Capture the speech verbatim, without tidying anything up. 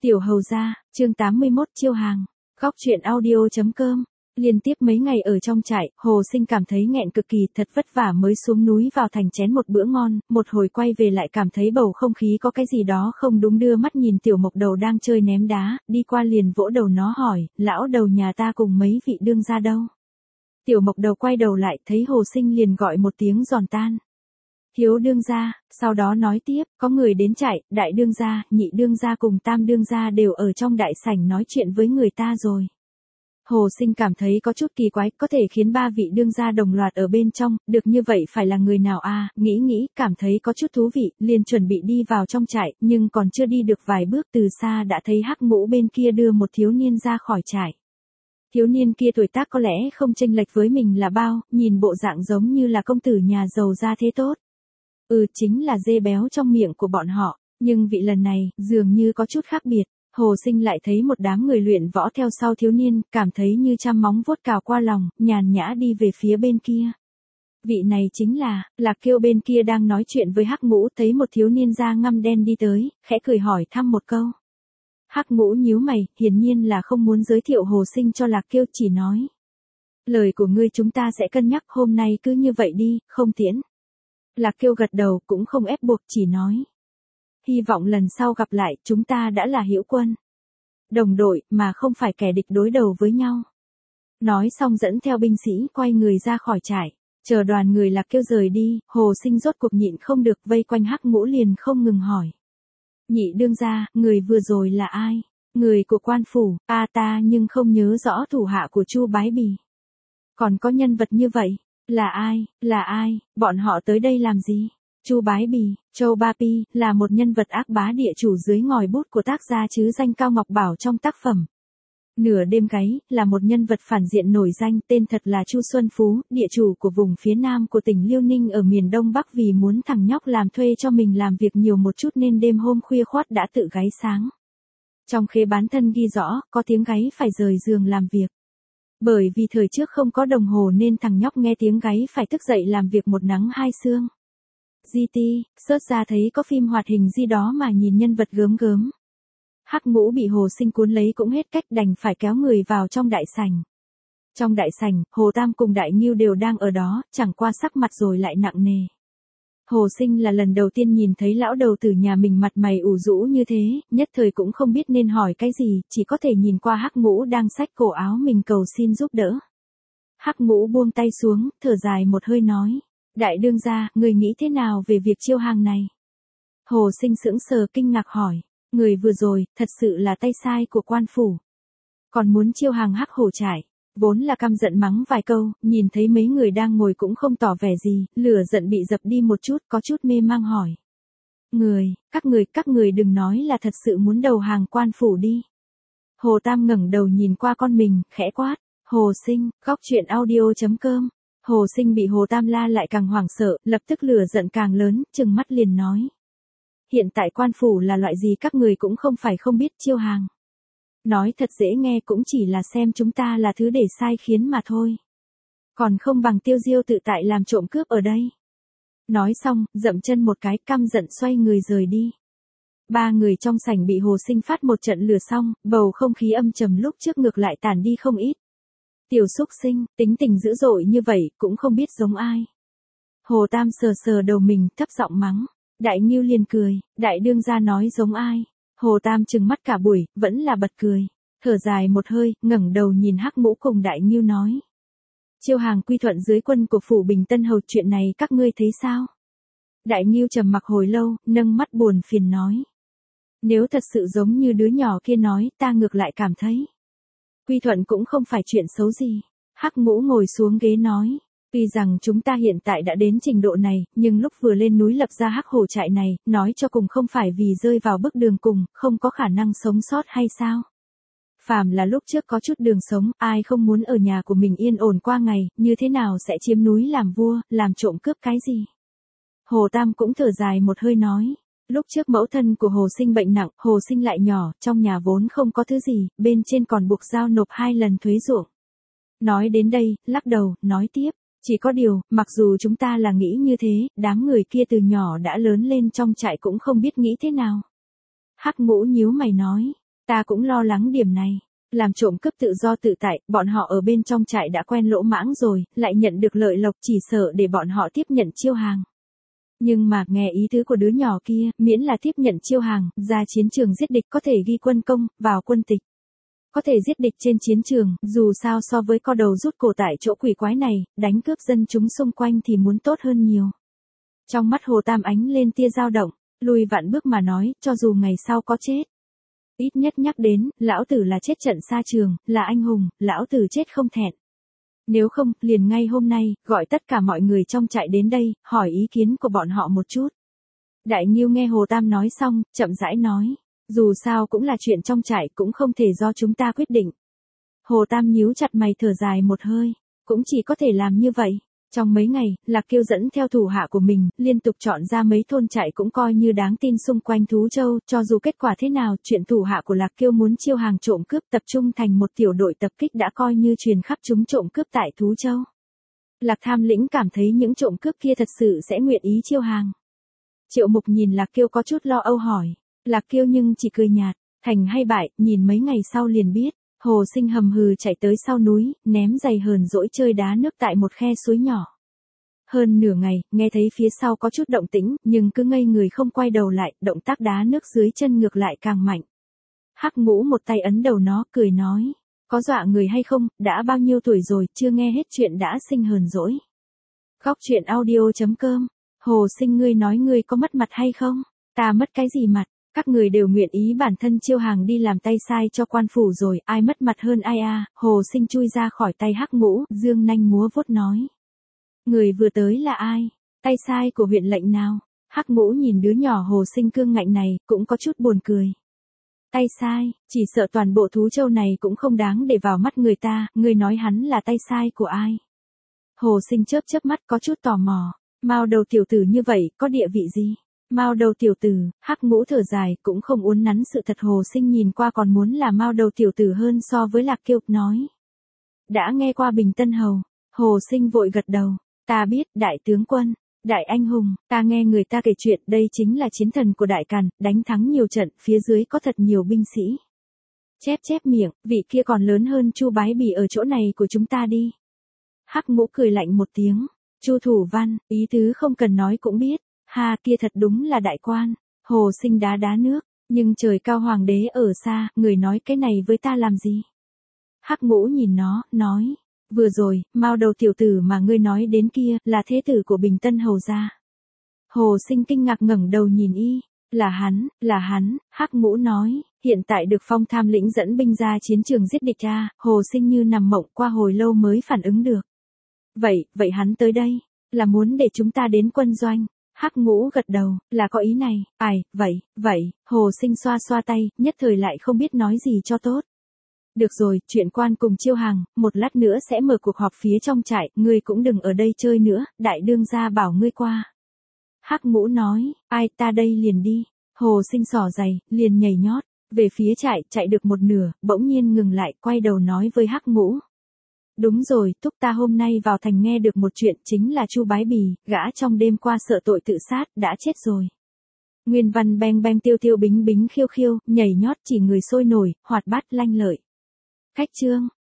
Tiểu hầu gia, chương tám mươi mốt chiêu hàng. Góc truyện audio.com. Liên tiếp mấy ngày ở trong trại, Hồ Sinh cảm thấy nghẹn cực kỳ, thật vất vả mới xuống núi vào thành chén một bữa ngon, một hồi quay về lại cảm thấy bầu không khí có cái gì đó không đúng, đưa mắt nhìn Tiểu Mộc Đầu đang chơi ném đá, đi qua liền vỗ đầu nó hỏi, lão đầu nhà ta cùng mấy vị đương gia đâu? Tiểu Mộc Đầu quay đầu lại, thấy Hồ Sinh liền gọi một tiếng giòn tan. Thiếu đương gia, sau đó nói tiếp, có người đến chạy, đại đương gia, nhị đương gia cùng tam đương gia đều ở trong đại sảnh nói chuyện với người ta rồi. Hồ Sinh cảm thấy có chút kỳ quái, có thể khiến ba vị đương gia đồng loạt ở bên trong, được như vậy phải là người nào à, nghĩ nghĩ, cảm thấy có chút thú vị, liền chuẩn bị đi vào trong trại, nhưng còn chưa đi được vài bước từ xa đã thấy Hắc Ngũ bên kia đưa một thiếu niên ra khỏi trại. Thiếu niên kia tuổi tác có lẽ không chênh lệch với mình là bao, nhìn bộ dạng giống như là công tử nhà giàu gia thế tốt. Ừ, chính là dê béo trong miệng của bọn họ, nhưng vị lần này, dường như có chút khác biệt. Hồ Sinh lại thấy một đám người luyện võ theo sau thiếu niên, cảm thấy như trăm móng vuốt cào qua lòng, nhàn nhã đi về phía bên kia. Vị này chính là, Lạc Kiêu bên kia đang nói chuyện với Hắc Ngũ, thấy một thiếu niên da ngăm đen đi tới, khẽ cười hỏi thăm một câu. Hắc Ngũ nhíu mày, hiển nhiên là không muốn giới thiệu Hồ Sinh cho Lạc Kiêu, chỉ nói. Lời của ngươi chúng ta sẽ cân nhắc, hôm nay cứ như vậy đi, không tiễn. Lạc Kiêu gật đầu, cũng không ép buộc, chỉ nói. Hy vọng lần sau gặp lại, chúng ta đã là hữu quân. Đồng đội, mà không phải kẻ địch đối đầu với nhau. Nói xong dẫn theo binh sĩ quay người ra khỏi trại. Chờ đoàn người Lạc Kiêu rời đi, Hồ Sinh rốt cuộc nhịn không được, vây quanh Hắc Ngũ liền không ngừng hỏi. Nhị đương gia, người vừa rồi là ai? Người của quan phủ, a ta nhưng không nhớ rõ thủ hạ của Chu Bái Bì. Còn có nhân vật như vậy? Là ai, là ai, bọn họ tới đây làm gì? Chu Bái Bì, Châu Ba Pi, là một nhân vật ác bá địa chủ dưới ngòi bút của tác gia chứ danh Cao Ngọc Bảo trong tác phẩm Nửa Đêm Gáy, là một nhân vật phản diện nổi danh, tên thật là Chu Xuân Phú, địa chủ của vùng phía nam của tỉnh Liêu Ninh ở miền Đông Bắc, vì muốn thằng nhóc làm thuê cho mình làm việc nhiều một chút nên đêm hôm khuya khoắt đã tự gáy sáng. Trong khế bán thân ghi rõ, có tiếng gáy phải rời giường làm việc. Bởi vì thời trước không có đồng hồ nên thằng nhóc nghe tiếng gáy phải thức dậy làm việc một nắng hai sương. giê tê, search ra thấy có phim hoạt hình gì đó mà nhìn nhân vật gớm gớm. Hắc Ngũ bị Hồ Sinh cuốn lấy cũng hết cách, đành phải kéo người vào trong đại sảnh. Trong đại sảnh, Hồ Tam cùng Đại Ngưu đều đang ở đó, chẳng qua sắc mặt rồi lại nặng nề. Hồ Sinh là lần đầu tiên nhìn thấy lão đầu tử nhà mình mặt mày ủ rũ như thế, nhất thời cũng không biết nên hỏi cái gì, chỉ có thể nhìn qua Hắc Ngũ đang xách cổ áo mình cầu xin giúp đỡ. Hắc Ngũ buông tay xuống, thở dài một hơi nói. Đại đương gia, người nghĩ thế nào về việc chiêu hàng này? Hồ Sinh sững sờ kinh ngạc hỏi. Người vừa rồi, thật sự là tay sai của quan phủ. Còn muốn chiêu hàng Hắc Hổ trại. Vốn là căm giận mắng vài câu, nhìn thấy mấy người đang ngồi cũng không tỏ vẻ gì, lửa giận bị dập đi một chút, có chút mê mang hỏi. Người, các người, các người đừng nói là thật sự muốn đầu hàng quan phủ đi. Hồ Tam ngẩng đầu nhìn qua con mình, khẽ quát. Hồ Sinh, góc truyện audio.com. Hồ Sinh bị Hồ Tam la lại càng hoảng sợ, lập tức lửa giận càng lớn, trừng mắt liền nói. Hiện tại quan phủ là loại gì các người cũng không phải không biết chiêu hàng. Nói thật dễ nghe, cũng chỉ là xem chúng ta là thứ để sai khiến mà thôi. Còn không bằng tiêu diêu tự tại làm trộm cướp ở đây. Nói xong, dậm chân một cái, căm giận xoay người rời đi. Ba người trong sảnh bị Hồ Sinh phát một trận lừa xong, bầu không khí âm trầm lúc trước ngược lại tản đi không ít. Tiểu xúc sinh, tính tình dữ dội như vậy, cũng không biết giống ai. Hồ Tam sờ sờ đầu mình, thấp giọng mắng. Đại Ngưu liền cười, đại đương gia nói giống ai. Hồ Tam trừng mắt cả buổi, vẫn là bật cười. Thở dài một hơi, ngẩng đầu nhìn Hắc Ngũ cùng Đại Ngưu nói. Chiêu hàng quy thuận dưới quân của phủ Bình Tân Hầu, chuyện này các ngươi thấy sao? Đại Ngưu trầm mặc hồi lâu, nâng mắt buồn phiền nói. Nếu thật sự giống như đứa nhỏ kia nói, ta ngược lại cảm thấy. Quy thuận cũng không phải chuyện xấu gì. Hắc Ngũ ngồi xuống ghế nói. Tuy rằng chúng ta hiện tại đã đến trình độ này, nhưng lúc vừa lên núi lập ra Hắc Hổ trại này, nói cho cùng không phải vì rơi vào bước đường cùng, không có khả năng sống sót hay sao? Phàm là lúc trước có chút đường sống, ai không muốn ở nhà của mình yên ổn qua ngày, như thế nào sẽ chiếm núi làm vua, làm trộm cướp cái gì? Hồ Tam cũng thở dài một hơi nói. Lúc trước mẫu thân của Hồ Sinh bệnh nặng, Hồ Sinh lại nhỏ, trong nhà vốn không có thứ gì, bên trên còn buộc giao nộp hai lần thuế ruộng. Nói đến đây, lắc đầu, nói tiếp. Chỉ có điều, mặc dù chúng ta là nghĩ như thế, đám người kia từ nhỏ đã lớn lên trong trại cũng không biết nghĩ thế nào. Hắc Ngũ nhíu mày nói. Ta cũng lo lắng điểm này. Làm trộm cướp tự do tự tại, bọn họ ở bên trong trại đã quen lỗ mãng rồi, lại nhận được lợi lộc chỉ sợ để bọn họ tiếp nhận chiêu hàng. Nhưng mà, nghe ý tứ của đứa nhỏ kia, miễn là tiếp nhận chiêu hàng, ra chiến trường giết địch có thể ghi quân công, vào quân tịch. Có thể giết địch trên chiến trường, dù sao so với co đầu rút cổ tại chỗ quỷ quái này, đánh cướp dân chúng xung quanh thì muốn tốt hơn nhiều. Trong mắt Hồ Tam ánh lên tia dao động, lùi vạn bước mà nói, cho dù ngày sau có chết. Ít nhất nhắc đến, lão tử là chết trận xa trường, là anh hùng, lão tử chết không thẹn. Nếu không, liền ngay hôm nay, gọi tất cả mọi người trong trại đến đây, hỏi ý kiến của bọn họ một chút. Đại Nghiêu nghe Hồ Tam nói xong, chậm rãi nói. Dù sao cũng là chuyện trong trại, cũng không thể do chúng ta quyết định. Hồ Tam nhíu chặt mày thở dài một hơi. Cũng chỉ có thể làm như vậy. Trong mấy ngày, Lạc Kiêu dẫn theo thủ hạ của mình, liên tục chọn ra mấy thôn trại cũng coi như đáng tin xung quanh Thú Châu, cho dù kết quả thế nào, chuyện thủ hạ của Lạc Kiêu muốn chiêu hàng trộm cướp tập trung thành một tiểu đội tập kích đã coi như truyền khắp chúng trộm cướp tại Thú Châu. Lạc Tham Lĩnh cảm thấy những trộm cướp kia thật sự sẽ nguyện ý chiêu hàng. Triệu Mục nhìn Lạc Kiêu có chút lo âu hỏi. Lạc Kiêu nhưng chỉ cười nhạt, thành hay bại, nhìn mấy ngày sau liền biết. Hồ Sinh hầm hừ chạy tới sau núi, ném giày hờn dỗi chơi đá nước tại một khe suối nhỏ. Hơn nửa ngày, nghe thấy phía sau có chút động tĩnh, nhưng cứ ngây người không quay đầu lại, động tác đá nước dưới chân ngược lại càng mạnh. Hắc Ngũ một tay ấn đầu nó, cười nói, có dọa người hay không, đã bao nhiêu tuổi rồi, chưa nghe hết chuyện đã sinh hờn dỗi. Góc truyện audio chấm com, Hồ Sinh ngươi nói ngươi có mất mặt hay không? Ta mất cái gì mặt? Các người đều nguyện ý bản thân chiêu hàng đi làm tay sai cho quan phủ rồi, ai mất mặt hơn ai à? Hồ Sinh chui ra khỏi tay Hắc Ngũ, dương nanh múa vuốt nói. Người vừa tới là ai? Tay sai của huyện lệnh nào? Hắc Ngũ nhìn đứa nhỏ Hồ Sinh cương ngạnh này, cũng có chút buồn cười. Tay sai, chỉ sợ toàn bộ Thú Châu này cũng không đáng để vào mắt người ta, người nói hắn là tay sai của ai? Hồ Sinh chớp chớp mắt có chút tò mò, mao đầu tiểu tử như vậy, có địa vị gì? Mao đầu tiểu tử, Hắc Ngũ thở dài, cũng không uốn nắn sự thật. Hồ Sinh nhìn qua còn muốn là mao đầu tiểu tử hơn so với Lạc Kiêu, nói. Đã nghe qua Bình Tân Hầu, Hồ Sinh vội gật đầu, ta biết, đại tướng quân, đại anh hùng, ta nghe người ta kể chuyện, đây chính là chiến thần của Đại Càn, đánh thắng nhiều trận, phía dưới có thật nhiều binh sĩ. Chép chép miệng, vị kia còn lớn hơn Chu Bái Bỉ ở chỗ này của chúng ta đi. Hắc Ngũ cười lạnh một tiếng, Chu Thủ Văn, ý tứ không cần nói cũng biết. Ha, kia thật đúng là đại quan. Hồ Sinh đá đá nước, nhưng trời cao hoàng đế ở xa, người nói cái này với ta làm gì? Hắc Ngũ nhìn nó, nói, vừa rồi, mao đầu tiểu tử mà ngươi nói đến kia, là thế tử của Bình Tân Hầu gia. Hồ Sinh kinh ngạc ngẩng đầu nhìn y, là hắn, là hắn. Hắc Ngũ nói, hiện tại được phong tham lĩnh dẫn binh ra chiến trường giết địch ra. Hồ Sinh như nằm mộng, qua hồi lâu mới phản ứng được. Vậy, vậy hắn tới đây, là muốn để chúng ta đến quân doanh. Hắc Ngũ gật đầu, là có ý này. Ai, vậy, vậy. Hồ Sinh xoa xoa tay, nhất thời lại không biết nói gì cho tốt. Được rồi, chuyện quan cùng chiêu hàng, một lát nữa sẽ mở cuộc họp phía trong trại, ngươi cũng đừng ở đây chơi nữa, đại đương gia bảo ngươi qua. Hắc Ngũ nói, ai, ta đây liền đi. Hồ Sinh xỏ giày, liền nhảy nhót, về phía trại, chạy được một nửa, bỗng nhiên ngừng lại, quay đầu nói với Hắc Ngũ. Đúng rồi, thúc ta hôm nay vào thành nghe được một chuyện, chính là Chu Bái Bỉ, gã trong đêm qua sợ tội tự sát, đã chết rồi. Nguyên văn beng beng tiêu tiêu bính bính khiêu khiêu, nhảy nhót chỉ người sôi nổi, hoạt bát lanh lợi. Cách chương.